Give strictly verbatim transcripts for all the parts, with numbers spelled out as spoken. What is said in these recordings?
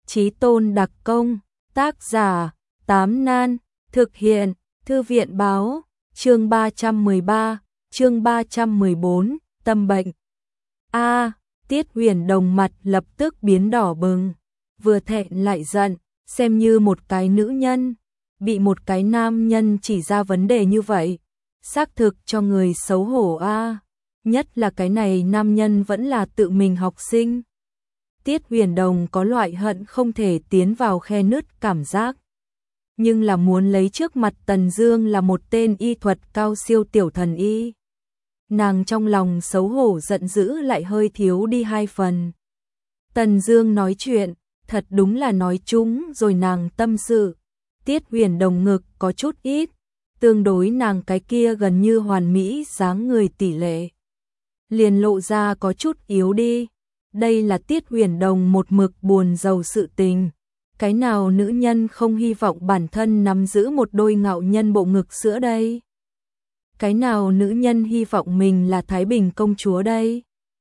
Chí tôn đặc công, tác giả, Tám Nan, thực hiện, Thư viện báo, chương ba trăm mười ba, chương ba trăm mười bốn, tâm bệnh. A, Tiết Huyền Đồng mặt lập tức biến đỏ bừng, vừa thẹn lại giận, xem như một cái nữ nhân, bị một cái nam nhân chỉ ra vấn đề như vậy, xác thực cho người xấu hổ a, nhất là cái này nam nhân vẫn là tự mình học sinh. Tiết Huyền Đồng có loại hận không thể tiến vào khe nứt cảm giác, nhưng là muốn lấy trước mặt Tần Dương là một tên y thuật cao siêu tiểu thần y. Nàng trong lòng xấu hổ giận dữ lại hơi thiếu đi hai phần. Tần Dương nói chuyện, thật đúng là nói chúng rồi nàng tâm sự. Tiết Huyền Đồng ngực có chút ít, tương đối nàng cái kia gần như hoàn mỹ dáng người tỷ lệ, liền lộ ra có chút yếu đi. Đây là Tiết Huyền Đồng một mực buồn rầu sự tình. Cái nào nữ nhân không hy vọng bản thân nắm giữ một đôi ngạo nhân bộ ngực sữa đây? Cái nào nữ nhân hy vọng mình là Thái Bình công chúa đây?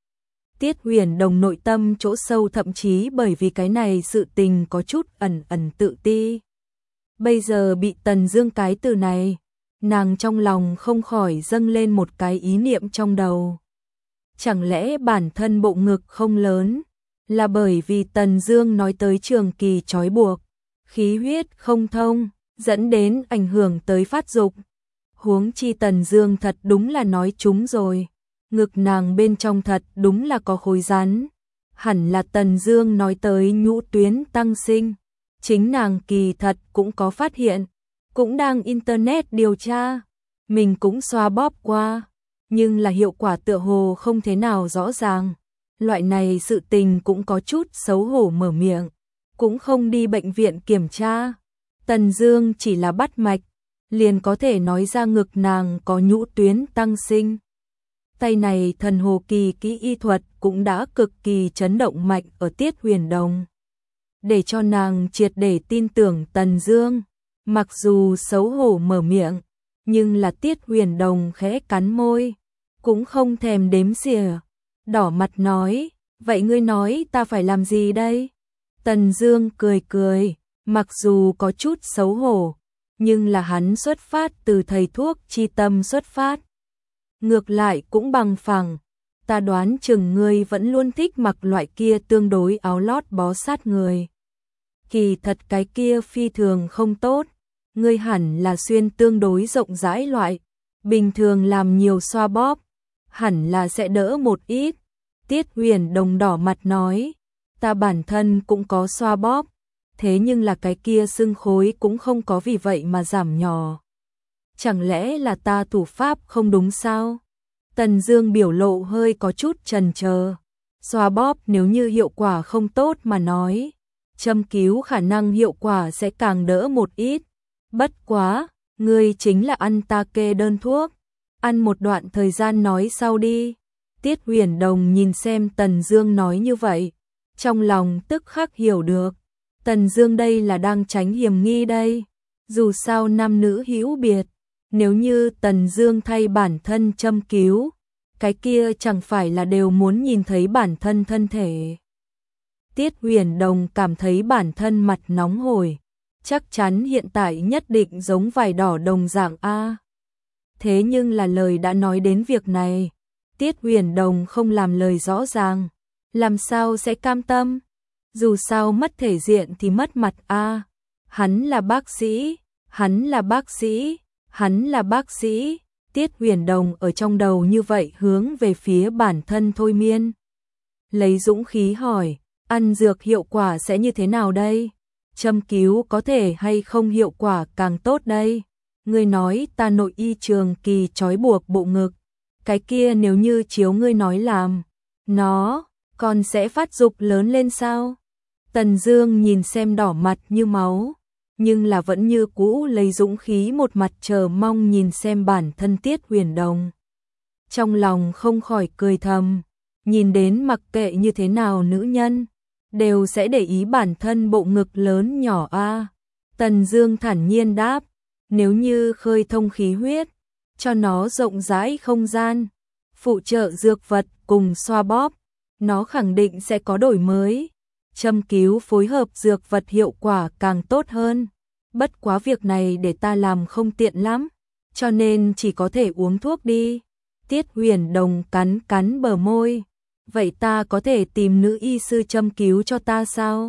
Tiết Huyền Đồng nội tâm chỗ sâu thậm chí bởi vì cái này sự tình có chút ẩn ẩn tự ti. Bây giờ bị Tần Dương cái từ này, nàng trong lòng không khỏi dâng lên một cái ý niệm trong đầu. Chẳng lẽ bản thân bộ ngực không lớn, là bởi vì Tần Dương nói tới trường kỳ trói buộc, khí huyết không thông, dẫn đến ảnh hưởng tới phát dục. Huống chi Tần Dương thật đúng là nói trúng rồi, ngực nàng bên trong thật đúng là có khối rắn, hẳn là Tần Dương nói tới nhũ tuyến tăng sinh, chính nàng kỳ thật cũng có phát hiện, cũng đang internet điều tra, mình cũng xoa bóp qua, nhưng là hiệu quả tựa hồ không thế nào rõ ràng. Loại này sự tình cũng có chút xấu hổ mở miệng, cũng không đi bệnh viện kiểm tra. Tần Dương chỉ là bắt mạch, liền có thể nói ra ngực nàng có nhũ tuyến tăng sinh. Tay này thần hồ kỳ kỹ y thuật cũng đã cực kỳ chấn động mạnh ở Tiết Huyền Đồng, để cho nàng triệt để tin tưởng Tần Dương. Mặc dù xấu hổ mở miệng, nhưng là Tiết Huyền Đồng khẽ cắn môi, cũng không thèm đếm xỉa, đỏ mặt nói, vậy ngươi nói ta phải làm gì đây? Tần Dương cười cười, mặc dù có chút xấu hổ, nhưng là hắn xuất phát từ thầy thuốc chi tâm xuất phát. Ngược lại cũng bằng phẳng, ta đoán chừng ngươi vẫn luôn thích mặc loại kia tương đối áo lót bó sát người. Kỳ thật cái kia phi thường không tốt, ngươi hẳn là xuyên tương đối rộng rãi loại, bình thường làm nhiều xoa bóp, hẳn là sẽ đỡ một ít. Tiết Huyền Đồng đỏ mặt nói, ta bản thân cũng có xoa bóp, thế nhưng là cái kia xương khối cũng không có vì vậy mà giảm nhỏ. Chẳng lẽ là ta thủ pháp không đúng sao? Tần Dương biểu lộ hơi có chút chần chờ. Xoa bóp nếu như hiệu quả không tốt mà nói, châm cứu khả năng hiệu quả sẽ càng đỡ một ít. Bất quá, ngươi chính là ăn ta kê đơn thuốc, ăn một đoạn thời gian nói sau đi. Tiết Huyền Đồng nhìn xem Tần Dương nói như vậy, trong lòng tức khắc hiểu được, Tần Dương đây là đang tránh hiểm nghi đây. Dù sao nam nữ hữu biệt, nếu như Tần Dương thay bản thân châm cứu, cái kia chẳng phải là đều muốn nhìn thấy bản thân thân thể. Tiết Huyền Đồng cảm thấy bản thân mặt nóng hổi, chắc chắn hiện tại nhất định giống vải đỏ đồng dạng a. Thế nhưng là lời đã nói đến việc này, Tiết Huyền Đồng không làm lời rõ ràng, làm sao sẽ cam tâm? Dù sao mất thể diện thì mất mặt a. Hắn là bác sĩ, hắn là bác sĩ, hắn là bác sĩ. Tiết Huyền Đồng ở trong đầu như vậy hướng về phía bản thân thôi miên. Lấy dũng khí hỏi, ăn dược hiệu quả sẽ như thế nào đây? Châm cứu có thể hay không hiệu quả càng tốt đây? Ngươi nói ta nội y trường kỳ trói buộc bộ ngực, cái kia nếu như chiếu ngươi nói làm, nó còn sẽ phát dục lớn lên sao? Tần Dương nhìn xem đỏ mặt như máu, nhưng là vẫn như cũ lấy dũng khí một mặt chờ mong nhìn xem bản thân Tiết Huyền Đồng. Trong lòng không khỏi cười thầm, nhìn đến mặc kệ như thế nào nữ nhân, đều sẽ để ý bản thân bộ ngực lớn nhỏ a. Tần Dương thản nhiên đáp, nếu như khơi thông khí huyết, cho nó rộng rãi không gian, phụ trợ dược vật cùng xoa bóp, nó khẳng định sẽ có đổi mới. châm cứu phối hợp dược vật hiệu quả càng tốt hơn. Bất quá việc này để ta làm không tiện lắm, cho nên chỉ có thể uống thuốc đi. Tiết Huyền Đồng cắn cắn bờ môi. Vậy ta có thể tìm nữ y sư châm cứu cho ta sao?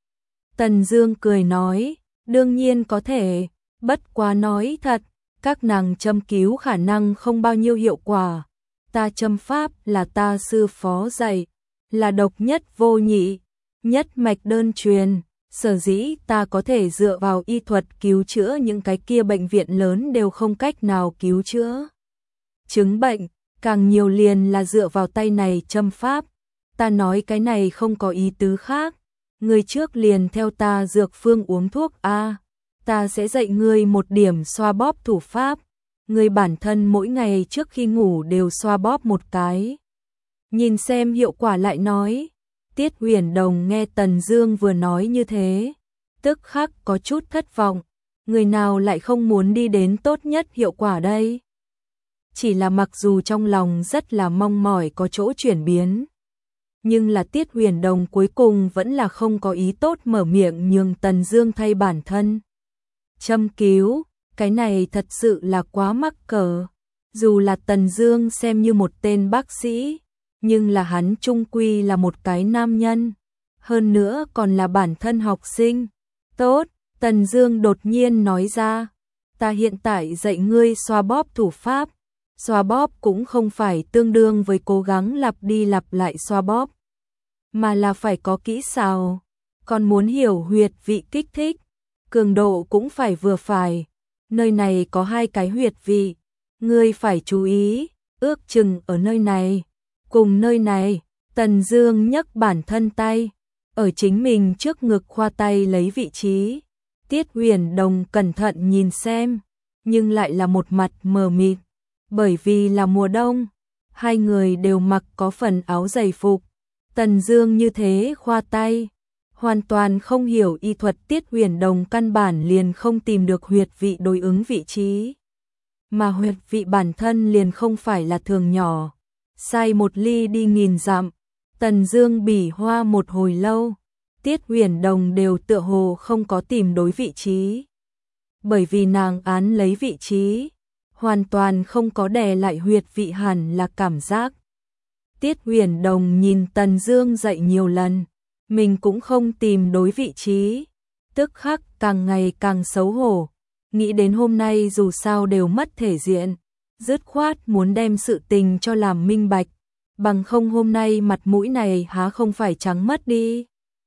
Tần Dương cười nói, đương nhiên có thể, bất quá nói thật, các nàng châm cứu khả năng không bao nhiêu hiệu quả. Ta châm pháp là ta sư phó dạy, là độc nhất vô nhị, nhất mạch đơn truyền, sở dĩ ta có thể dựa vào y thuật cứu chữa những cái kia bệnh viện lớn đều không cách nào cứu chữa. Chứng bệnh, càng nhiều liền là dựa vào tay này châm pháp. Ta nói cái này không có ý tứ khác, người trước liền theo ta dược phương uống thuốc a, ta sẽ dạy ngươi một điểm xoa bóp thủ pháp. Người bản thân mỗi ngày trước khi ngủ đều xoa bóp một cái, nhìn xem hiệu quả lại nói. Tiết Huyền Đồng nghe Tần Dương vừa nói như thế, tức khắc có chút thất vọng, người nào lại không muốn đi đến tốt nhất hiệu quả đây? Chỉ là mặc dù trong lòng rất là mong mỏi có chỗ chuyển biến, nhưng là Tiết Huyền Đồng cuối cùng vẫn là không có ý tốt mở miệng nhường Tần Dương thay bản thân châm cứu. Cái này thật sự là quá mắc cỡ. Dù là Tần Dương xem như một tên bác sĩ, nhưng là hắn chung quy là một cái nam nhân, hơn nữa còn là bản thân học sinh. Tốt, Tần Dương đột nhiên nói ra, ta hiện tại dạy ngươi xoa bóp thủ pháp. Xoa bóp cũng không phải tương đương với cố gắng lặp đi lặp lại xoa bóp, mà là phải có kỹ xảo, còn muốn hiểu huyệt vị kích thích, cường độ cũng phải vừa phải. Nơi này có hai cái huyệt vị, ngươi phải chú ý, ước chừng ở nơi này, cùng nơi này. Tần Dương nhấc bản thân tay, ở chính mình trước ngực khoa tay lấy vị trí. Tiết Huyền Đồng cẩn thận nhìn xem, nhưng lại là một mặt mờ mịt, bởi vì là mùa đông, hai người đều mặc có phần áo dày phục. Tần Dương như thế khoa tay, hoàn toàn không hiểu y thuật. Tiết Huyền Đồng căn bản liền không tìm được huyệt vị đối ứng vị trí, mà huyệt vị bản thân liền không phải là thường nhỏ, sai một ly đi nghìn dặm. Tần Dương bỉ hoa một hồi lâu, Tiết Huyền Đồng đều tựa hồ không có tìm đối vị trí, bởi vì nàng án lấy vị trí, hoàn toàn không có đè lại huyệt vị hẳn là cảm giác. Tiết Huyền Đồng nhìn Tần Dương dạy nhiều lần, mình cũng không tìm đối vị trí, tức khắc càng ngày càng xấu hổ, nghĩ đến hôm nay dù sao đều mất thể diện, dứt khoát muốn đem sự tình cho làm minh bạch, bằng không hôm nay mặt mũi này há không phải trắng mất đi.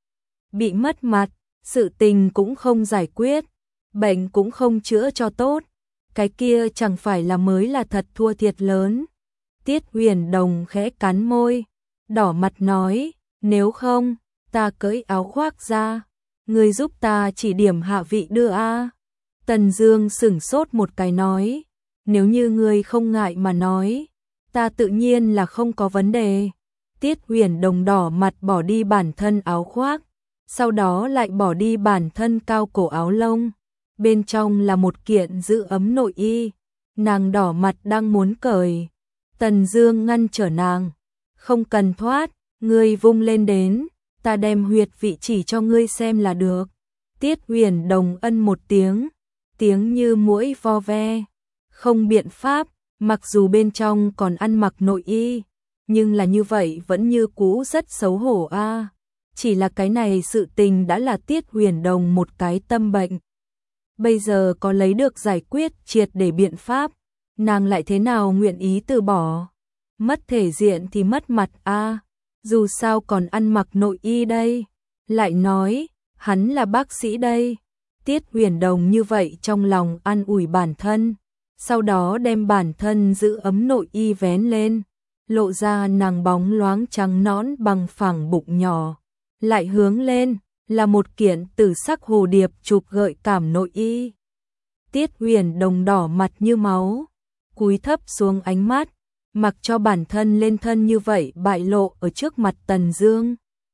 Bị mất mặt, sự tình cũng không giải quyết, bệnh cũng không chữa cho tốt, cái kia chẳng phải là mới là thật thua thiệt lớn. Tiết Huyền Đồng khẽ cắn môi, đỏ mặt nói, nếu không, ta cởi áo khoác ra, ngươi giúp ta chỉ điểm hạ vị đưa a. Tần Dương sững sốt một cái nói, nếu như ngươi không ngại mà nói, ta tự nhiên là không có vấn đề. Tiết Huyền Đồng đỏ mặt bỏ đi bản thân áo khoác, sau đó lại bỏ đi bản thân cao cổ áo lông, bên trong là một kiện giữ ấm nội y, nàng đỏ mặt đang muốn cởi. Tần Dương ngăn trở nàng, không cần thoát, ngươi vung lên đến, ta đem huyệt vị chỉ cho ngươi xem là được. Tiết Huyền Đồng ân một tiếng, tiếng như muỗi vo ve, không biện pháp, mặc dù bên trong còn ăn mặc nội y, nhưng là như vậy vẫn như cũ rất xấu hổ a. Chỉ là cái này sự tình đã là Tiết Huyền Đồng một cái tâm bệnh, bây giờ có lấy được giải quyết triệt để biện pháp, nàng lại thế nào nguyện ý từ bỏ. Mất thể diện thì mất mặt a, dù sao còn ăn mặc nội y đây, lại nói, hắn là bác sĩ đây. Tiết Huyền Đồng như vậy trong lòng an ủi bản thân, sau đó đem bản thân giữ ấm nội y vén lên, lộ ra nàng bóng loáng trắng nõn bằng phẳng bụng nhỏ, lại hướng lên, là một kiện tử sắc hồ điệp chụp gợi cảm nội y. Tiết Huyền Đồng đỏ mặt như máu, cúi thấp xuống ánh mắt, mặc cho bản thân lên thân như vậy bại lộ ở trước mặt Tần Dương.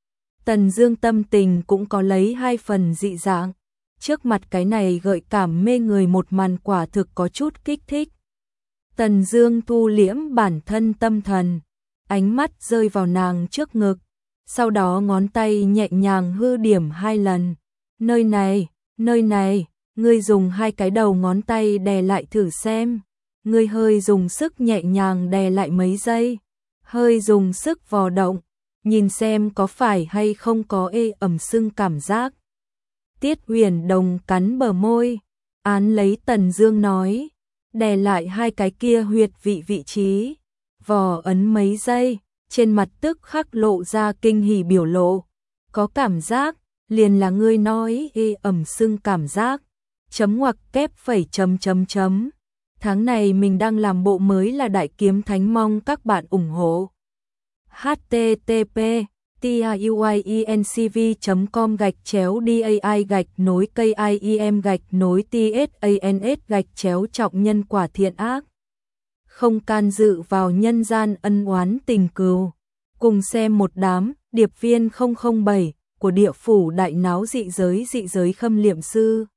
Tần Dương tâm tình cũng có lấy hai phần dị dạng, trước mặt cái này gợi cảm mê người một màn quả thực có chút kích thích. Tần Dương thu liễm bản thân tâm thần, ánh mắt rơi vào nàng trước ngực, sau đó ngón tay nhẹ nhàng hư điểm hai lần. Nơi này, nơi này, ngươi dùng hai cái đầu ngón tay đè lại thử xem. Ngươi hơi dùng sức nhẹ nhàng đè lại mấy giây, hơi dùng sức vò động, nhìn xem có phải hay không có ê ẩm sưng cảm giác. Tiết Huyền Đồng cắn bờ môi, án lấy Tần Dương nói, đè lại hai cái kia huyệt vị vị trí, vò ấn mấy giây, trên mặt tức khắc lộ ra kinh hỉ biểu lộ. Có cảm giác, liền là ngươi nói ê ẩm sưng cảm giác. Chấm ngoặc kép phẩy chấm chấm chấm. Tháng này mình đang làm bộ mới là Đại Kiếm Thánh, mong các bạn ủng hộ. h t t p tiuyencv chấm com gạch chéo dai gạch nối kim gạch nối tsans gạch chéo trọng nhân quả thiện ác. Không can dự vào nhân gian ân oán tình cừu. Cùng xem một đám điệp viên không không bảy của địa phủ đại náo dị giới dị giới khâm liệm sư.